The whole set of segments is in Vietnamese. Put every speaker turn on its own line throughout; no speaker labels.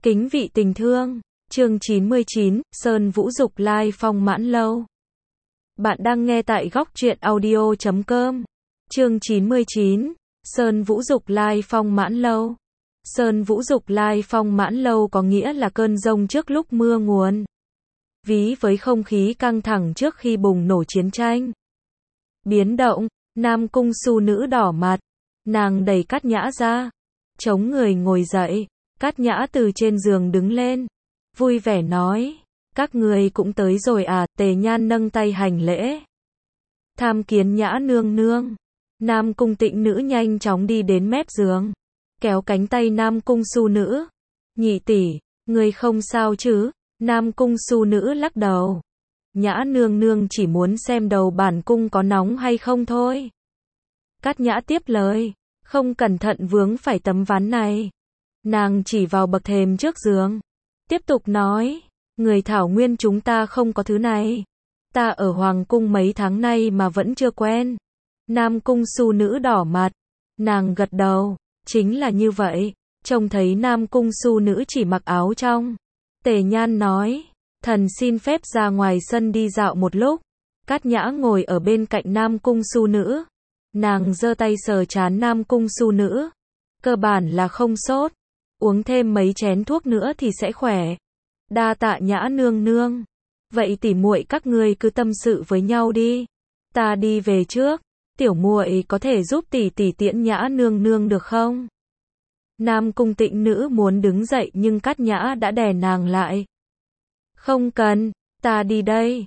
Kính vị tình thương, chương 99, Sơn Vũ Dục Lai Phong Mãn Lâu. Bạn đang nghe tại góc truyện audio.com. Chương 99, Sơn Vũ Dục Lai Phong Mãn Lâu. Sơn Vũ Dục Lai Phong Mãn Lâu có nghĩa là cơn giông trước lúc mưa nguồn. Ví với không khí căng thẳng trước khi bùng nổ chiến tranh. Biến động, Nam Cung Su Nữ đỏ mặt, nàng đẩy Cát Nhã ra, chống người ngồi dậy. Cát Nhã từ trên giường đứng lên, vui vẻ nói, các người cũng tới rồi à? Tề Nhan nâng tay hành lễ. Tham kiến Nhã nương nương. Nam Cung Tịnh Nữ nhanh chóng đi đến mép giường, kéo cánh tay Nam Cung Su Nữ. Nhị tỷ, người không sao chứ? Nam Cung Su Nữ lắc đầu. Nhã nương nương chỉ muốn xem đầu bản cung có nóng hay không thôi. Cát Nhã tiếp lời, không cẩn thận vướng phải tấm ván này. Nàng chỉ vào bậc thềm trước giường, tiếp tục nói, người Thảo Nguyên chúng ta không có thứ này. Ta ở Hoàng cung mấy tháng nay mà vẫn chưa quen. Nam Cung Su Nữ đỏ mặt, nàng gật đầu, chính là như vậy. Trông thấy Nam Cung Su Nữ chỉ mặc áo trong. Tề Nhan nói, thần xin phép ra ngoài sân đi dạo một lúc. Cát Nhã ngồi ở bên cạnh Nam Cung Su Nữ. Nàng giơ tay sờ trán Nam Cung Su Nữ. Cơ bản là không sốt. Uống thêm mấy chén thuốc nữa thì sẽ khỏe. Đa tạ Nhã nương nương. Vậy tỉ muội các ngươi cứ tâm sự với nhau đi. Ta đi về trước. Tiểu muội có thể giúp tỷ tỷ tiễn Nhã nương nương được không? Nam Cung Tịnh Nữ muốn đứng dậy nhưng Cát Nhã đã đè nàng lại. Không cần, ta đi đây.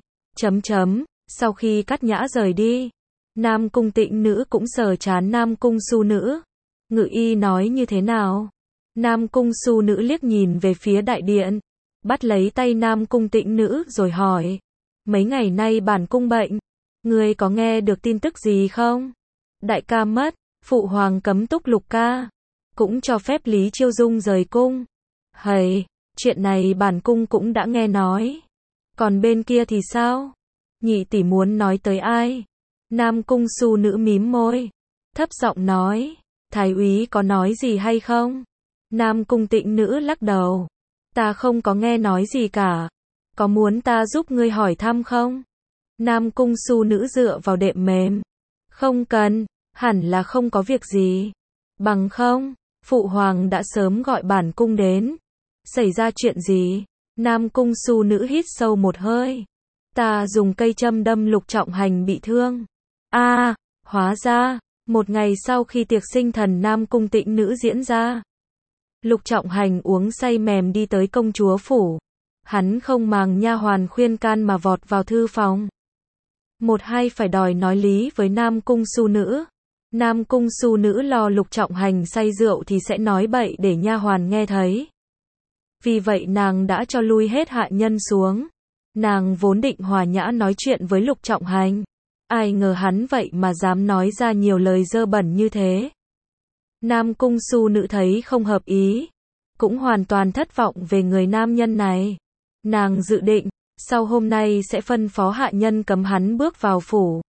Sau khi Cát Nhã rời đi, Nam Cung Tịnh Nữ cũng sờ trán Nam Cung Su Nữ. Ngự y nói như thế nào? Nam Cung Su Nữ liếc nhìn về phía đại điện, bắt lấy tay Nam Cung Tịnh Nữ rồi hỏi, mấy ngày nay bản cung bệnh, ngươi có nghe được tin tức gì không? Đại ca mất, phụ hoàng cấm túc Lục ca, cũng cho phép Lý Chiêu Dung rời cung. Hầy, chuyện này bản cung cũng đã nghe nói. Còn bên kia thì sao? Nhị tỷ muốn nói tới ai? Nam Cung Su Nữ mím môi, thấp giọng nói, thái úy có nói gì hay không? Nam Cung Tịnh Nữ lắc đầu. Ta không có nghe nói gì cả. Có muốn ta giúp ngươi hỏi thăm không? Nam Cung Su Nữ dựa vào đệm mềm. Không cần, hẳn là không có việc gì. Bằng không, phụ hoàng đã sớm gọi bản cung đến. Xảy ra chuyện gì? Nam Cung Su Nữ hít sâu một hơi. Ta dùng cây châm đâm Lục Trọng Hành bị thương. Hóa ra, một ngày sau khi tiệc sinh thần Nam Cung Tịnh Nữ diễn ra, Lục Trọng Hành uống say mềm đi tới công chúa phủ. Hắn không màng nha hoàn khuyên can mà vọt vào thư phòng. Một hai phải đòi nói lý với Nam Cung Su Nữ. Nam Cung Su Nữ lo Lục Trọng Hành say rượu thì sẽ nói bậy để nha hoàn nghe thấy. Vì vậy nàng đã cho lui hết hạ nhân xuống. Nàng vốn định hòa nhã nói chuyện với Lục Trọng Hành. Ai ngờ hắn vậy mà dám nói ra nhiều lời dơ bẩn như thế. Nam Cung Su Nữ thấy không hợp ý, cũng hoàn toàn thất vọng về người nam nhân này. Nàng dự định, sau hôm nay sẽ phân phó hạ nhân cấm hắn bước vào phủ.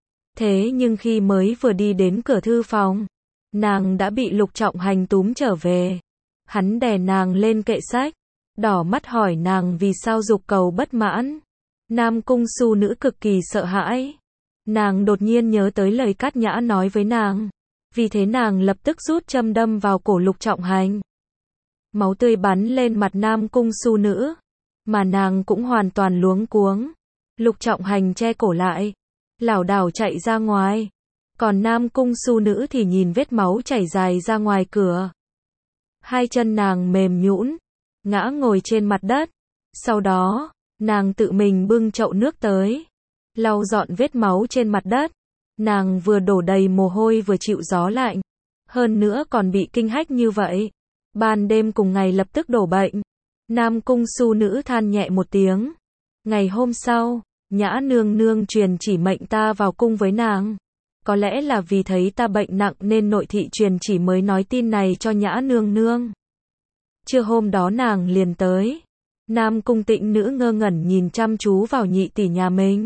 Thế nhưng khi mới vừa đi đến cửa thư phòng, nàng đã bị Lục Trọng Hành túm trở về. Hắn đè nàng lên kệ sách, đỏ mắt hỏi nàng vì sao dục cầu bất mãn. Nam Cung Su Nữ cực kỳ sợ hãi. Nàng đột nhiên nhớ tới lời Cát Nhã nói với nàng. Vì thế nàng lập tức rút châm đâm vào cổ Lục Trọng Hành. Máu tươi bắn lên mặt Nam Cung Su Nữ, mà nàng cũng hoàn toàn luống cuống. Lục Trọng Hành che cổ lại, lảo đảo chạy ra ngoài. Còn Nam Cung Su Nữ thì nhìn vết máu chảy dài ra ngoài cửa. Hai chân nàng mềm nhũn, ngã ngồi trên mặt đất. Sau đó, nàng tự mình bưng chậu nước tới, lau dọn vết máu trên mặt đất. Nàng vừa đổ đầy mồ hôi vừa chịu gió lạnh. Hơn nữa còn bị kinh hách như vậy. Ban đêm cùng ngày lập tức đổ bệnh. Nam Cung Su Nữ than nhẹ một tiếng. Ngày hôm sau, Nhã nương nương truyền chỉ mệnh ta vào cung với nàng. Có lẽ là vì thấy ta bệnh nặng nên nội thị truyền chỉ mới nói tin này cho Nhã nương nương. Trưa hôm đó nàng liền tới. Nam Cung Tịnh Nữ ngơ ngẩn nhìn chăm chú vào nhị tỷ nhà mình.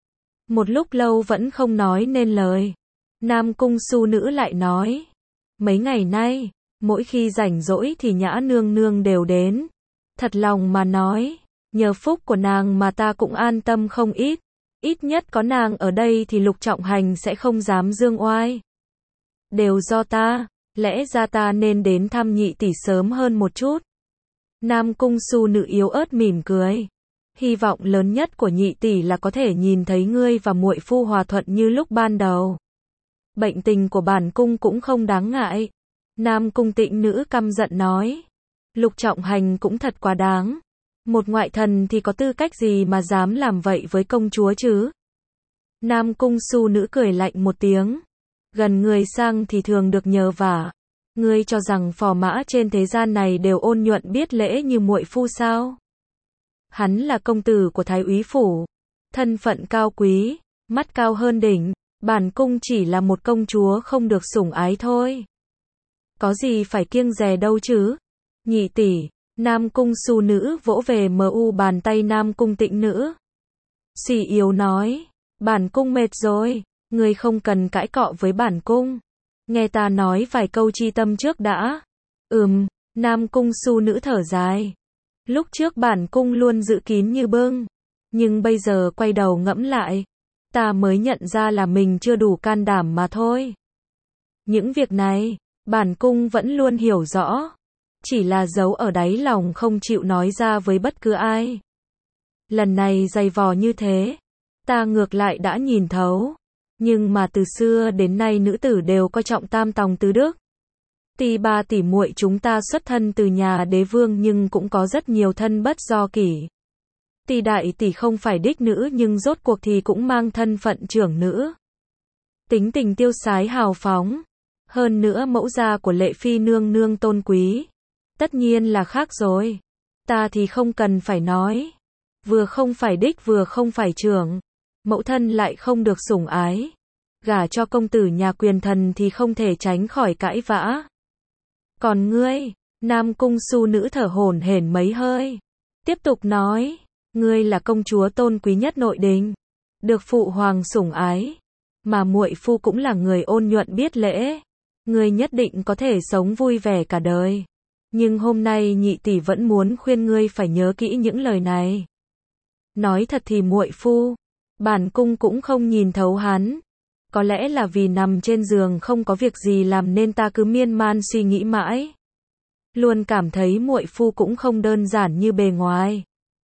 Một lúc lâu vẫn không nói nên lời. Nam Cung Su Nữ lại nói, mấy ngày nay, Mỗi khi rảnh rỗi thì Nhã nương nương đều đến. Thật lòng mà nói, nhờ phúc của nàng mà ta cũng an tâm không ít. Ít nhất có nàng ở đây thì Lục Trọng Hành sẽ không dám dương oai. Đều do ta, lẽ ra ta nên đến thăm nhị tỷ sớm hơn một chút. Nam Cung Su Nữ yếu ớt mỉm cười. Hy vọng lớn nhất của nhị tỷ là có thể nhìn thấy ngươi và muội phu hòa thuận như lúc ban đầu. Bệnh tình của bản cung cũng không đáng ngại. Nam Cung Tịnh Nữ căm giận nói. Lục Trọng Hành cũng thật quá đáng. Một ngoại thần thì có tư cách gì mà dám làm vậy với công chúa chứ? Nam Cung Su Nữ cười lạnh một tiếng. Gần người sang thì thường được nhờ vả. Ngươi cho rằng phò mã trên thế gian này đều ôn nhuận biết lễ như muội phu sao? Hắn là công tử của Thái úy phủ, thân phận cao quý, mắt cao hơn đỉnh, bản cung chỉ là một công chúa không được sủng ái thôi. Có gì phải kiêng dè đâu chứ? Nhị tỷ, Nam Cung Su Nữ vỗ về bàn tay Nam Cung Tịnh Nữ. Suy yếu nói, bản cung mệt rồi, ngươi không cần cãi cọ với bản cung. Nghe ta nói vài câu chi tâm trước đã. Nam Cung Su Nữ thở dài. Lúc trước bản cung luôn giữ kín như bưng, nhưng bây giờ quay đầu ngẫm lại, ta mới nhận ra là mình chưa đủ can đảm mà thôi. Những việc này, bản cung vẫn luôn hiểu rõ, chỉ là giấu ở đáy lòng không chịu nói ra với bất cứ ai. Lần này dày vò như thế, ta ngược lại đã nhìn thấu, nhưng mà từ xưa đến nay nữ tử đều coi trọng tam tòng tứ đức. Tuy ba tỷ muội chúng ta xuất thân từ nhà đế vương nhưng cũng có rất nhiều thân bất do kỷ. Tuy đại tỷ không phải đích nữ nhưng rốt cuộc thì cũng mang thân phận trưởng nữ. Tính tình tiêu sái hào phóng. Hơn nữa mẫu gia của Lệ Phi nương nương tôn quý. Tất nhiên là khác rồi. Ta thì không cần phải nói. Vừa không phải đích vừa không phải trưởng. Mẫu thân lại không được sủng ái. Gả cho công tử nhà quyền thần thì không thể tránh khỏi cãi vã. Còn ngươi, Nam Cung Su Nữ thở hổn hển mấy hơi. Tiếp tục nói, ngươi là công chúa tôn quý nhất nội đình, được phụ hoàng sủng ái, mà muội phu cũng là người ôn nhuận biết lễ. Ngươi nhất định có thể sống vui vẻ cả đời. Nhưng hôm nay nhị tỷ vẫn muốn khuyên ngươi phải nhớ kỹ những lời này. Nói thật thì muội phu, bản cung cũng không nhìn thấu hắn. Có lẽ là vì nằm trên giường không có việc gì làm nên ta cứ miên man suy nghĩ mãi. Luôn cảm thấy muội phu cũng không đơn giản như bề ngoài.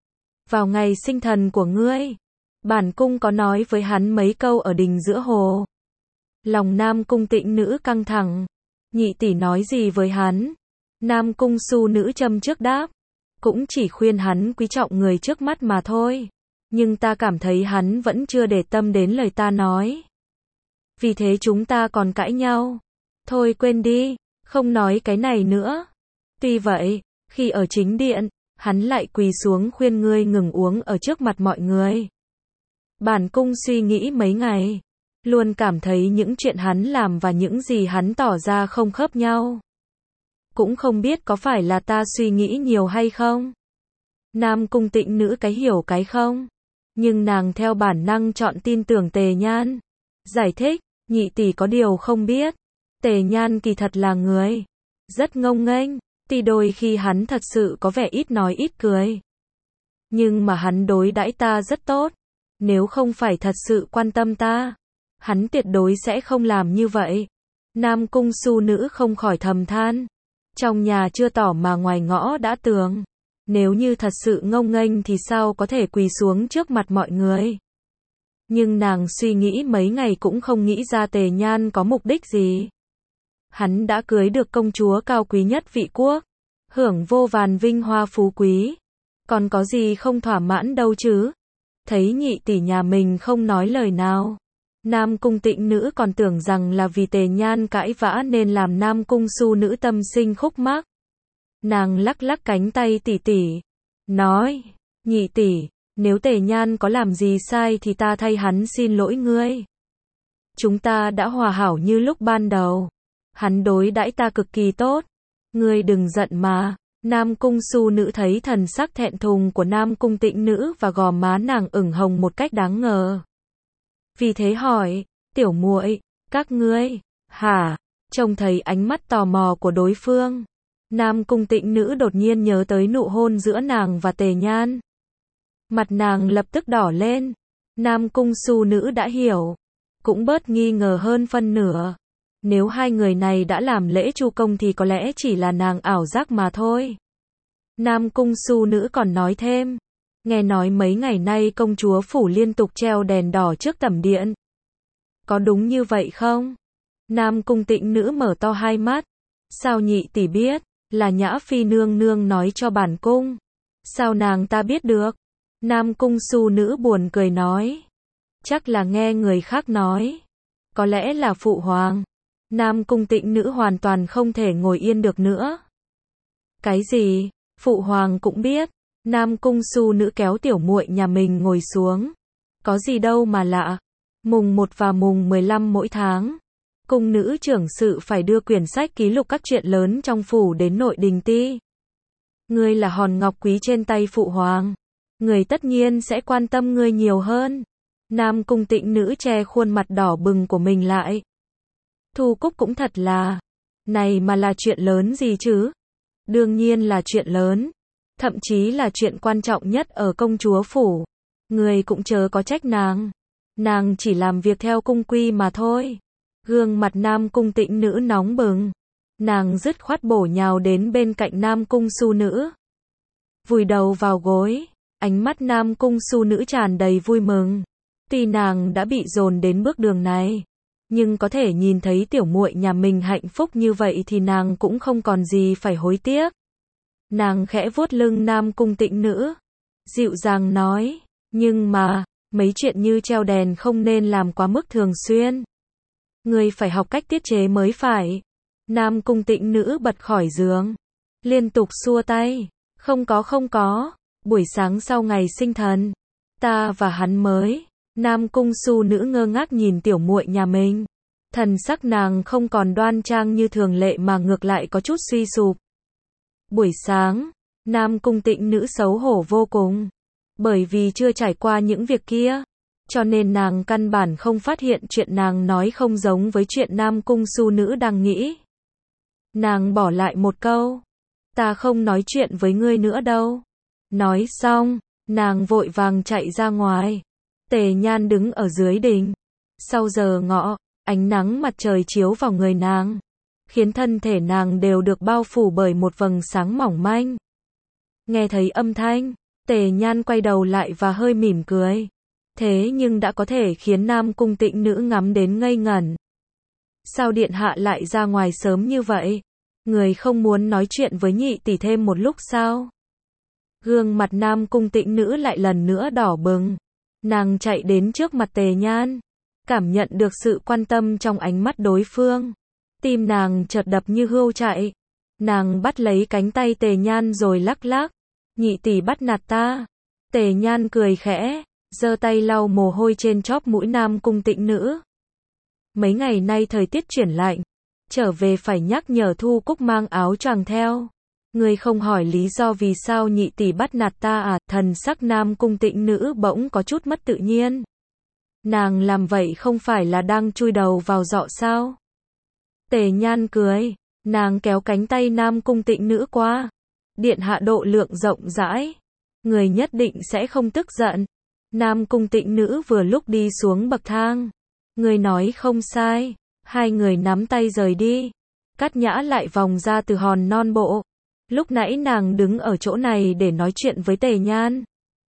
Vào ngày sinh thần của ngươi, bản cung có nói với hắn mấy câu ở đình giữa hồ. Lòng Nam Cung Tịnh Nữ căng thẳng. Nhị tỷ nói gì với hắn? Nam Cung Su Nữ châm trước đáp. Cũng chỉ khuyên hắn quý trọng người trước mắt mà thôi. Nhưng ta cảm thấy hắn vẫn chưa để tâm đến lời ta nói. Vì thế chúng ta còn cãi nhau. Thôi quên đi, không nói cái này nữa. Tuy vậy, khi ở chính điện, hắn lại quỳ xuống khuyên ngươi ngừng uống ở trước mặt mọi người. Bản cung suy nghĩ mấy ngày, luôn cảm thấy những chuyện hắn làm và những gì hắn tỏ ra không khớp nhau. Cũng không biết có phải là ta suy nghĩ nhiều hay không. Nam Cung Tịnh Nữ cái hiểu cái không. Nhưng nàng theo bản năng chọn tin tưởng Tề Nhan. Giải thích, nhị tỷ có điều không biết. Tề Nhan kỳ thật là người rất ngông nghênh, tuy đôi khi hắn thật sự có vẻ ít nói ít cười. Nhưng mà hắn đối đãi ta rất tốt. Nếu không phải thật sự quan tâm ta, hắn tuyệt đối sẽ không làm như vậy. Nam Cung Su Nữ không khỏi thầm than. Trong nhà chưa tỏ mà ngoài ngõ đã tường. Nếu như thật sự ngông nghênh thì sao có thể quỳ xuống trước mặt mọi người. Nhưng nàng suy nghĩ mấy ngày cũng không nghĩ ra Tề Nhan có mục đích gì. Hắn đã cưới được công chúa cao quý nhất vị quốc, hưởng vô vàn vinh hoa phú quý. Còn có gì không thỏa mãn đâu chứ. Thấy nhị tỷ nhà mình không nói lời nào. Nam Cung Tịnh Nữ còn tưởng rằng là vì Tề Nhan cãi vã nên làm Nam Cung Su Nữ tâm sinh khúc mắc. Nàng lắc lắc cánh tay tỷ tỷ. Nói, nhị tỷ, nếu Tề Nhan có làm gì sai thì ta thay hắn xin lỗi ngươi. Chúng ta đã hòa hảo như lúc ban đầu. Hắn đối đãi ta cực kỳ tốt. Ngươi đừng giận mà. Nam Cung Su Nữ thấy thần sắc thẹn thùng của Nam Cung Tịnh Nữ và gò má nàng ửng hồng một cách đáng ngờ. Vì thế hỏi, tiểu muội, các ngươi, hả? Trông thấy ánh mắt tò mò của đối phương, Nam Cung Tĩnh Nữ đột nhiên nhớ tới nụ hôn giữa nàng và Tề Nhan. Mặt nàng lập tức đỏ lên. Nam Cung Su Nữ đã hiểu, cũng bớt nghi ngờ hơn phân nửa. Nếu hai người này đã làm lễ chu công thì có lẽ chỉ là nàng ảo giác mà thôi. Nam Cung Su Nữ còn nói thêm, nghe nói mấy ngày nay công chúa phủ liên tục treo đèn đỏ trước tẩm điện. Có đúng như vậy không? Nam Cung Tĩnh Nữ mở to hai mắt. Sao nhị tỷ biết? Là Nhã Phi nương nương nói cho bản cung. Sao nàng ta biết được? Nam Cung Su Nữ buồn cười nói. Chắc là nghe người khác nói. Có lẽ là phụ hoàng. Nam Cung Tĩnh Nữ hoàn toàn không thể ngồi yên được nữa. Cái gì? Phụ hoàng cũng biết. Nam Cung Su Nữ kéo tiểu muội nhà mình ngồi xuống. Có gì đâu mà lạ. Mùng 1 và mùng 15 mỗi tháng, cung nữ trưởng sự phải đưa quyển sách ký lục các chuyện lớn trong phủ đến nội đình ti. Ngươi là hòn ngọc quý trên tay phụ hoàng. Người tất nhiên sẽ quan tâm ngươi nhiều hơn. Nam Cung Tĩnh Nữ che khuôn mặt đỏ bừng của mình lại. Thu Cúc cũng thật là. Này mà là chuyện lớn gì chứ? Đương nhiên là chuyện lớn. Thậm chí là chuyện quan trọng nhất ở công chúa phủ. Người cũng chớ có trách nàng. Nàng chỉ làm việc theo cung quy mà thôi. Gương mặt Nam Cung Tĩnh Nữ nóng bừng. Nàng dứt khoát bổ nhào đến bên cạnh Nam Cung Su Nữ. Vùi đầu vào gối. Ánh mắt Nam Cung Su Nữ tràn đầy vui mừng. Tuy nàng đã bị dồn đến bước đường này, nhưng có thể nhìn thấy tiểu muội nhà mình hạnh phúc như vậy thì nàng cũng không còn gì phải hối tiếc. Nàng khẽ vuốt lưng Nam Cung Tĩnh Nữ, dịu dàng nói, nhưng mà, mấy chuyện như treo đèn không nên làm quá mức thường xuyên. Ngươi phải học cách tiết chế mới phải. Nam Cung Tĩnh Nữ bật khỏi giường, liên tục xua tay, không có, buổi sáng sau ngày sinh thần, ta và hắn mới. Nam Cung Su Nữ ngơ ngác nhìn tiểu muội nhà mình. Thần sắc nàng không còn đoan trang như thường lệ mà ngược lại có chút suy sụp. Buổi sáng, Nam Cung Tĩnh Nữ xấu hổ vô cùng. Bởi vì chưa trải qua những việc kia, cho nên nàng căn bản không phát hiện chuyện nàng nói không giống với chuyện Nam Cung Su Nữ đang nghĩ. Nàng bỏ lại một câu, ta không nói chuyện với ngươi nữa đâu. Nói xong, nàng vội vàng chạy ra ngoài. Tề Nhan đứng ở dưới đình. Sau giờ ngọ, ánh nắng mặt trời chiếu vào người nàng, khiến thân thể nàng đều được bao phủ bởi một vầng sáng mỏng manh. Nghe thấy âm thanh, Tề Nhan quay đầu lại và hơi mỉm cười. Thế nhưng đã có thể khiến Nam Cung Tĩnh Nữ ngắm đến ngây ngẩn. Sao điện hạ lại ra ngoài sớm như vậy? Người không muốn nói chuyện với nhị tỷ thêm một lúc sao? Gương mặt Nam Cung Tĩnh Nữ lại lần nữa đỏ bừng. Nàng chạy đến trước mặt Tề Nhan, cảm nhận được sự quan tâm trong ánh mắt đối phương. Tim nàng chợt đập như hươu chạy. Nàng bắt lấy cánh tay Tề Nhan rồi lắc lắc. Nhị tỷ bắt nạt ta. Tề Nhan cười khẽ, giơ tay lau mồ hôi trên chóp mũi Nam Cung Tĩnh Nữ. Mấy ngày nay thời tiết chuyển lạnh, trở về phải nhắc nhở Thu Cúc mang áo choàng theo. Ngươi không hỏi lý do vì sao nhị tỷ bắt nạt ta à? Thần sắc Nam Cung Tĩnh Nữ bỗng có chút mất tự nhiên. Nàng làm vậy không phải là đang chui đầu vào giọ sao? Tề Nhan cười, nàng kéo cánh tay Nam Cung Tĩnh Nữ qua. Điện hạ độ lượng rộng rãi, người nhất định sẽ không tức giận. Nam Cung Tĩnh Nữ vừa lúc đi xuống bậc thang. Người nói không sai. Hai người nắm tay rời đi. Cát Nhã lại vòng ra từ hòn non bộ. Lúc nãy nàng đứng ở chỗ này để nói chuyện với Tề Nhan.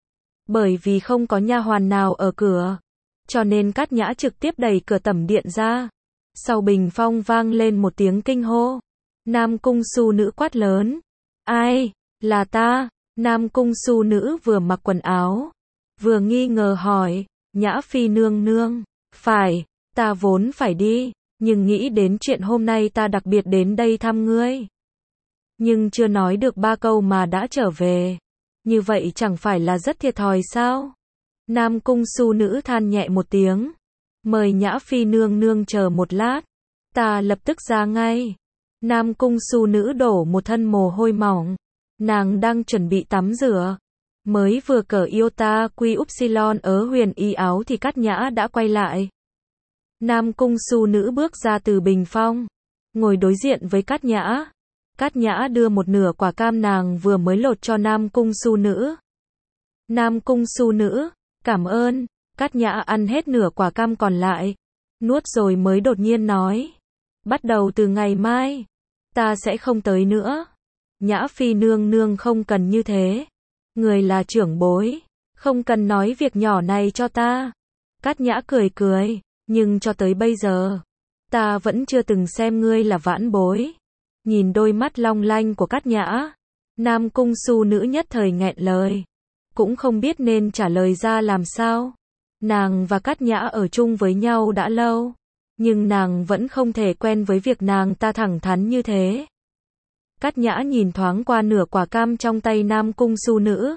Bởi vì không có nha hoàn nào ở cửa, cho nên Cát Nhã trực tiếp đẩy cửa tẩm điện ra. Sau bình phong vang lên một tiếng kinh hô. Nam Cung Su Nữ quát lớn. Ai? Là ta. Nam Cung Su Nữ vừa mặc quần áo, vừa nghi ngờ hỏi. Nhã Phi nương nương. Phải, ta vốn phải đi, nhưng nghĩ đến chuyện hôm nay ta đặc biệt đến đây thăm ngươi. Nhưng chưa nói được 3 câu mà đã trở về. Như vậy chẳng phải là rất thiệt thòi sao? Nam Cung Su Nữ than nhẹ một tiếng. Mời Nhã Phi nương nương chờ một lát. Ta lập tức ra ngay. Nam Cung Su Nữ đổ một thân mồ hôi mỏng. Nàng đang chuẩn bị tắm rửa. Mới vừa cởi iota quy upsilon ở huyền y áo thì Cát Nhã đã quay lại. Nam Cung Su Nữ bước ra từ bình phong. ngồi đối diện với Cát Nhã. Cát Nhã đưa một nửa quả cam nàng vừa mới lột cho Nam Cung Su Nữ. Nam Cung Su Nữ, cảm ơn. Cát Nhã ăn hết nửa quả cam còn lại, nuốt rồi mới đột nhiên nói, bắt đầu từ ngày mai, ta sẽ không tới nữa. Nhã Phi nương nương không cần như thế. Người là trưởng bối, không cần nói việc nhỏ này cho ta. Cát Nhã cười cười, nhưng cho tới bây giờ, ta vẫn chưa từng xem ngươi là vãn bối. Nhìn đôi mắt long lanh của Cát Nhã, Nam Cung Su Nữ nhất thời nghẹn lời, cũng không biết nên trả lời ra làm sao. Nàng và Cát Nhã ở chung với nhau đã lâu, nhưng nàng vẫn không thể quen với việc nàng ta thẳng thắn như thế. Cát Nhã nhìn thoáng qua nửa quả cam trong tay Nam Cung Su Nữ.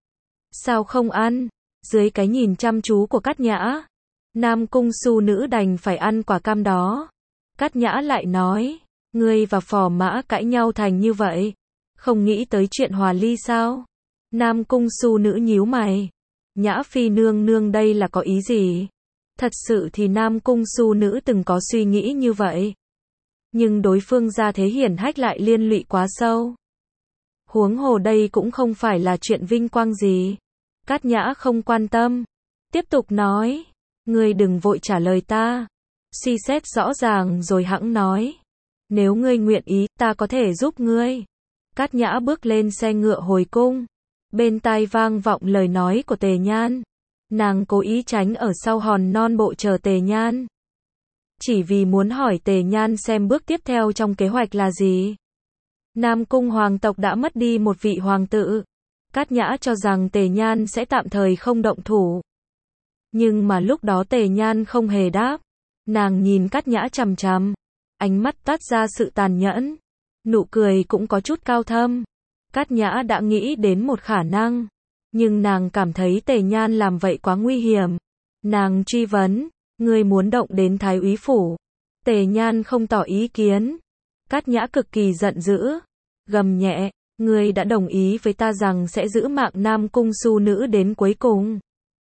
Sao không ăn? Dưới cái nhìn chăm chú của Cát Nhã, Nam Cung Su Nữ đành phải ăn quả cam đó. Cát Nhã lại nói, ngươi và Phò Mã cãi nhau thành như vậy, không nghĩ tới chuyện hòa ly sao? Nam Cung Su Nữ nhíu mày. Nhã Phi nương nương đây là có ý gì? Thật sự thì Nam Cung Su Nữ từng có suy nghĩ như vậy, nhưng đối phương gia thế hiển hách lại liên lụy quá sâu. Huống hồ đây cũng không phải là chuyện vinh quang gì. Cát Nhã không quan tâm, tiếp tục nói, ngươi đừng vội trả lời ta, suy xét rõ ràng rồi hẵng nói. Nếu ngươi nguyện ý, ta có thể giúp ngươi. Cát Nhã bước lên xe ngựa hồi cung, bên tai vang vọng lời nói của Tề Nhan. Nàng cố ý tránh ở sau hòn non bộ chờ Tề Nhan, chỉ vì muốn hỏi Tề Nhan xem bước tiếp theo trong kế hoạch là gì. Nam Cung hoàng tộc đã mất đi một vị hoàng tử. Cát Nhã cho rằng Tề Nhan sẽ tạm thời không động thủ. Nhưng mà lúc đó Tề Nhan không hề đáp. Nàng nhìn Cát Nhã chằm chằm, ánh mắt toát ra sự tàn nhẫn, nụ cười cũng có chút cao thâm. Cát Nhã đã nghĩ đến một khả năng, nhưng nàng cảm thấy Tề Nhan làm vậy quá nguy hiểm. Nàng truy vấn, ngươi muốn động đến Thái úy phủ? Tề Nhan không tỏ ý kiến. Cát Nhã cực kỳ giận dữ, gầm nhẹ, ngươi đã đồng ý với ta rằng sẽ giữ mạng Nam Cung Su Nữ đến cuối cùng.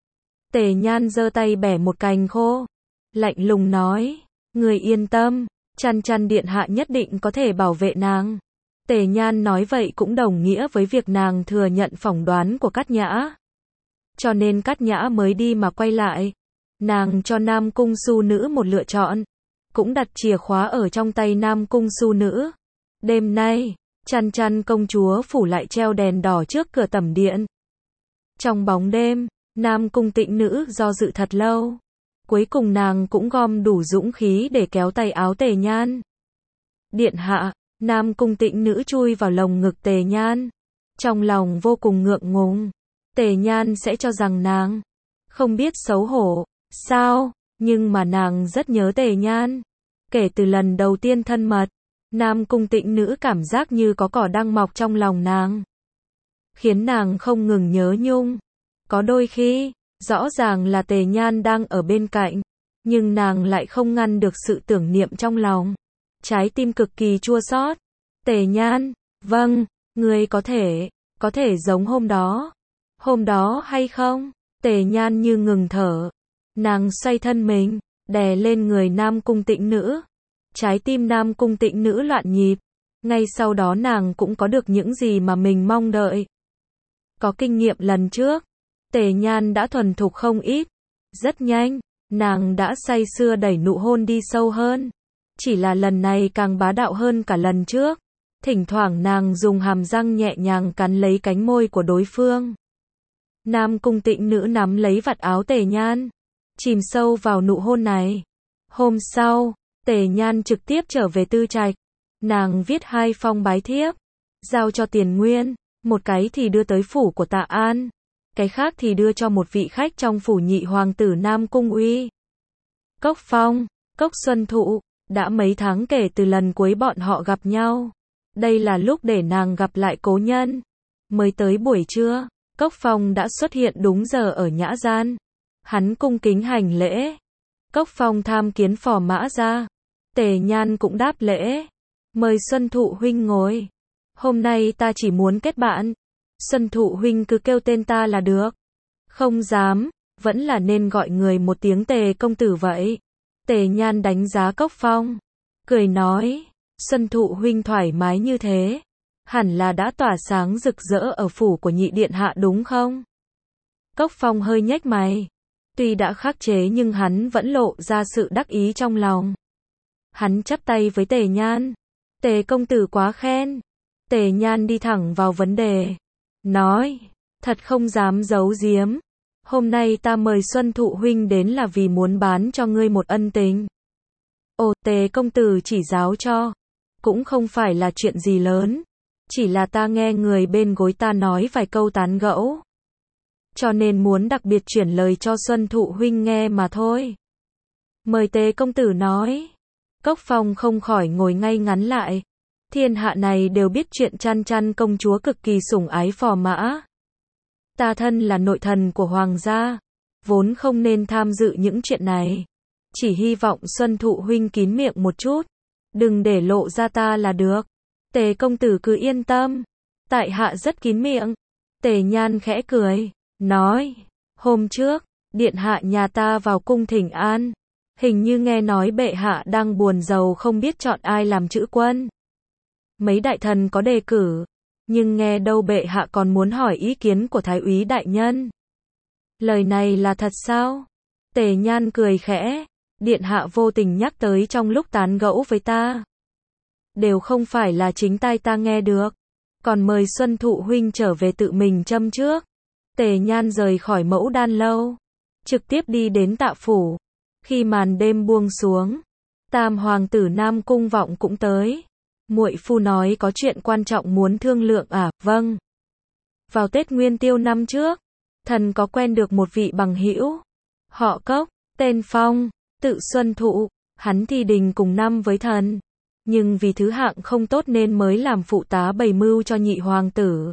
Tề Nhan giơ tay bẻ một cành khô, lạnh lùng nói, ngươi yên tâm, Chăn Chăn điện hạ nhất định có thể bảo vệ nàng. Tề Nhan nói vậy cũng đồng nghĩa với việc nàng thừa nhận phỏng đoán của Cát Nhã. Cho nên Cát Nhã mới đi mà quay lại. Nàng cho Nam Cung Su Nữ một lựa chọn, cũng đặt chìa khóa ở trong tay Nam Cung Su Nữ. Đêm nay, Chăn Chăn công chúa phủ lại treo đèn đỏ trước cửa tẩm điện. Trong bóng đêm, Nam Cung Tịnh Nữ do dự thật lâu. Cuối cùng nàng cũng gom đủ dũng khí để kéo tay áo Tề Nhan. Điện hạ, Nam Cung Tịnh Nữ chui vào lồng ngực Tề Nhan, trong lòng vô cùng ngượng ngùng. Tề Nhan sẽ cho rằng nàng không biết xấu hổ, sao? Nhưng mà nàng rất nhớ Tề Nhan. Kể từ lần đầu tiên thân mật, Nam Cung Tịnh Nữ cảm giác như có cỏ đang mọc trong lòng nàng, khiến nàng không ngừng nhớ nhung. Có đôi khi, rõ ràng là Tề Nhan đang ở bên cạnh, nhưng nàng lại không ngăn được sự tưởng niệm trong lòng. Trái tim cực kỳ chua xót. Tề Nhan, vâng, ngươi có thể giống hôm đó. Hôm đó hay không? Tề Nhan như ngừng thở. Nàng xoay thân mình, đè lên người Nam Cung Tịnh Nữ. Trái tim Nam Cung Tịnh Nữ loạn nhịp. Ngay sau đó nàng cũng có được những gì mà mình mong đợi. Có kinh nghiệm lần trước, Tề Nhan đã thuần thục không ít. Rất nhanh, nàng đã say sưa đẩy nụ hôn đi sâu hơn. Chỉ là lần này càng bá đạo hơn cả lần trước. Thỉnh thoảng nàng dùng hàm răng nhẹ nhàng cắn lấy cánh môi của đối phương. Nam Cung Tịnh Nữ nắm lấy vạt áo Tề Nhan, chìm sâu vào nụ hôn này. Hôm sau, Tề Nhan trực tiếp trở về Tư Trạch. Nàng viết 2 phong bái thiếp, giao cho Tiền Nguyên, một cái thì đưa tới phủ của Tạ An, cái khác thì đưa cho một vị khách trong phủ nhị hoàng tử Nam Cung Uy. Cốc Phong, Cốc Xuân Thụ, đã mấy tháng kể từ lần cuối bọn họ gặp nhau. Đây là lúc để nàng gặp lại cố nhân. Mới tới buổi trưa, Cốc Phong đã xuất hiện đúng giờ ở nhã gian. Hắn cung kính hành lễ. Cốc Phong tham kiến Phò Mã ra. Tề Nhan cũng đáp lễ. Mời Xuân Thụ huynh ngồi. Hôm nay ta chỉ muốn kết bạn. Xuân Thụ huynh cứ kêu tên ta là được. Không dám, vẫn là nên gọi người một tiếng Tề công tử vậy. Tề Nhan đánh giá Cốc Phong, cười nói, Xuân Thụ huynh thoải mái như thế, hẳn là đã tỏa sáng rực rỡ ở phủ của nhị điện hạ đúng không? Cốc Phong hơi nhếch mày. Tuy đã khắc chế nhưng hắn vẫn lộ ra sự đắc ý trong lòng. Hắn chắp tay với Tề Nhan. Tề công tử quá khen. Tề Nhan đi thẳng vào vấn đề. Nói, thật không dám giấu giếm. Hôm nay ta mời Xuân Thụ huynh đến là vì muốn bán cho ngươi một ân tình. Ồ, Tề công tử chỉ giáo cho. Cũng không phải là chuyện gì lớn. Chỉ là ta nghe người bên gối ta nói vài câu tán gẫu. Cho nên muốn đặc biệt chuyển lời cho Xuân Thụ huynh nghe mà thôi. Mời Tề công tử nói. Cốc Phong không khỏi ngồi ngay ngắn lại. Thiên hạ này đều biết chuyện Chăn Chăn công chúa cực kỳ sủng ái phò mã. Ta thân là nội thần của hoàng gia, vốn không nên tham dự những chuyện này. Chỉ hy vọng Xuân Thụ huynh kín miệng một chút, đừng để lộ ra ta là được. Tề công tử cứ yên tâm, tại hạ rất kín miệng. Tề Nhan khẽ cười, nói, hôm trước, điện hạ nhà ta vào cung thỉnh an, hình như nghe nói bệ hạ đang buồn rầu không biết chọn ai làm chữ quân. Mấy đại thần có đề cử, nhưng nghe đâu bệ hạ còn muốn hỏi ý kiến của thái úy đại nhân. Lời này là thật sao? Tề Nhan cười khẽ, điện hạ vô tình nhắc tới trong lúc tán gẫu với ta. Đều không phải là chính tai ta nghe được, còn mời Xuân Thụ huynh trở về tự mình châm trước. Tề Nhan rời khỏi Mẫu Đan lâu, trực tiếp đi đến Tạ phủ. Khi màn đêm buông xuống, Tam hoàng tử Nam Cung Vọng cũng tới. Muội phu nói có chuyện quan trọng muốn thương lượng à? Vâng. Vào Tết Nguyên Tiêu năm trước, thần có quen được một vị bằng hữu, họ Cốc, tên Phong, tự Xuân Thụ, hắn thi đình cùng năm với thần, nhưng vì thứ hạng không tốt nên mới làm phụ tá bày mưu cho nhị hoàng tử.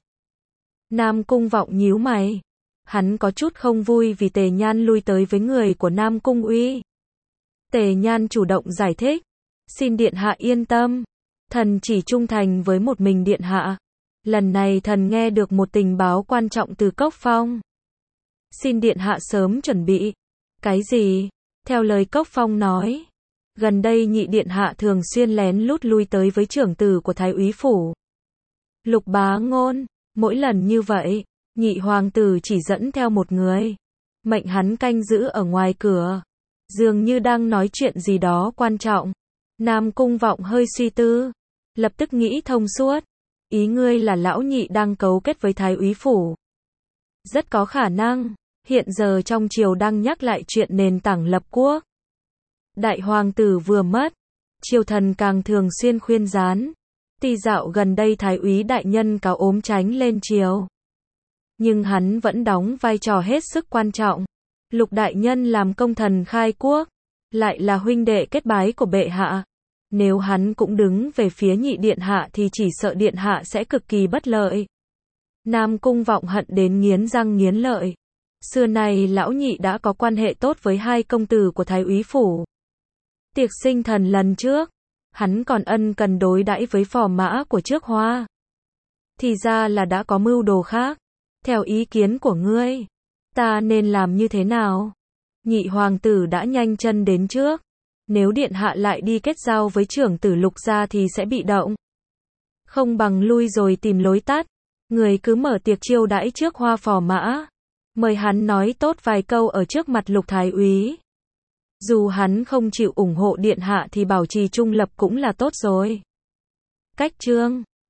Nam Cung Vọng nhíu mày, hắn có chút không vui vì Tề Nhan lui tới với người của Nam Cung Uy. Tề Nhan chủ động giải thích, xin điện hạ yên tâm, thần chỉ trung thành với một mình điện hạ. Lần này thần nghe được một tình báo quan trọng từ Cốc Phong. Xin điện hạ sớm chuẩn bị. Cái gì? Theo lời Cốc Phong nói, gần đây nhị điện hạ thường xuyên lén lút lui tới với trưởng tử của thái úy phủ, Lục Bá Ngôn. Mỗi lần như vậy, nhị hoàng tử chỉ dẫn theo một người, mệnh hắn canh giữ ở ngoài cửa, dường như đang nói chuyện gì đó quan trọng. Nam Cung Vọng hơi suy tư, lập tức nghĩ thông suốt. Ý ngươi là lão nhị đang cấu kết với thái úy phủ? Rất có khả năng, hiện giờ trong triều đang nhắc lại chuyện nền tảng lập quốc. Đại hoàng tử vừa mất, triều thần càng thường xuyên khuyên gián. Tuy dạo gần đây thái úy đại nhân cáo ốm tránh lên triều, nhưng hắn vẫn đóng vai trò hết sức quan trọng. Lục đại nhân làm công thần khai quốc, lại là huynh đệ kết bái của bệ hạ. Nếu hắn cũng đứng về phía nhị điện hạ thì chỉ sợ điện hạ sẽ cực kỳ bất lợi. Nam Cung Vọng hận đến nghiến răng nghiến lợi. Xưa nay lão nhị đã có quan hệ tốt với hai công tử của thái úy phủ. Tiệc sinh thần lần trước, hắn còn ân cần đối đãi với phò mã của trước Hoa. Thì ra là đã có mưu đồ khác. Theo ý kiến của ngươi, ta nên làm như thế nào? Nhị hoàng tử đã nhanh chân đến trước. Nếu điện hạ lại đi kết giao với trưởng tử Lục gia thì sẽ bị động. Không bằng lui rồi tìm lối tắt. Người cứ mở tiệc chiêu đãi trước Hoa phò mã, mời hắn nói tốt vài câu ở trước mặt Lục thái úy. Dù hắn không chịu ủng hộ điện hạ thì bảo trì trung lập cũng là tốt rồi. Cách chương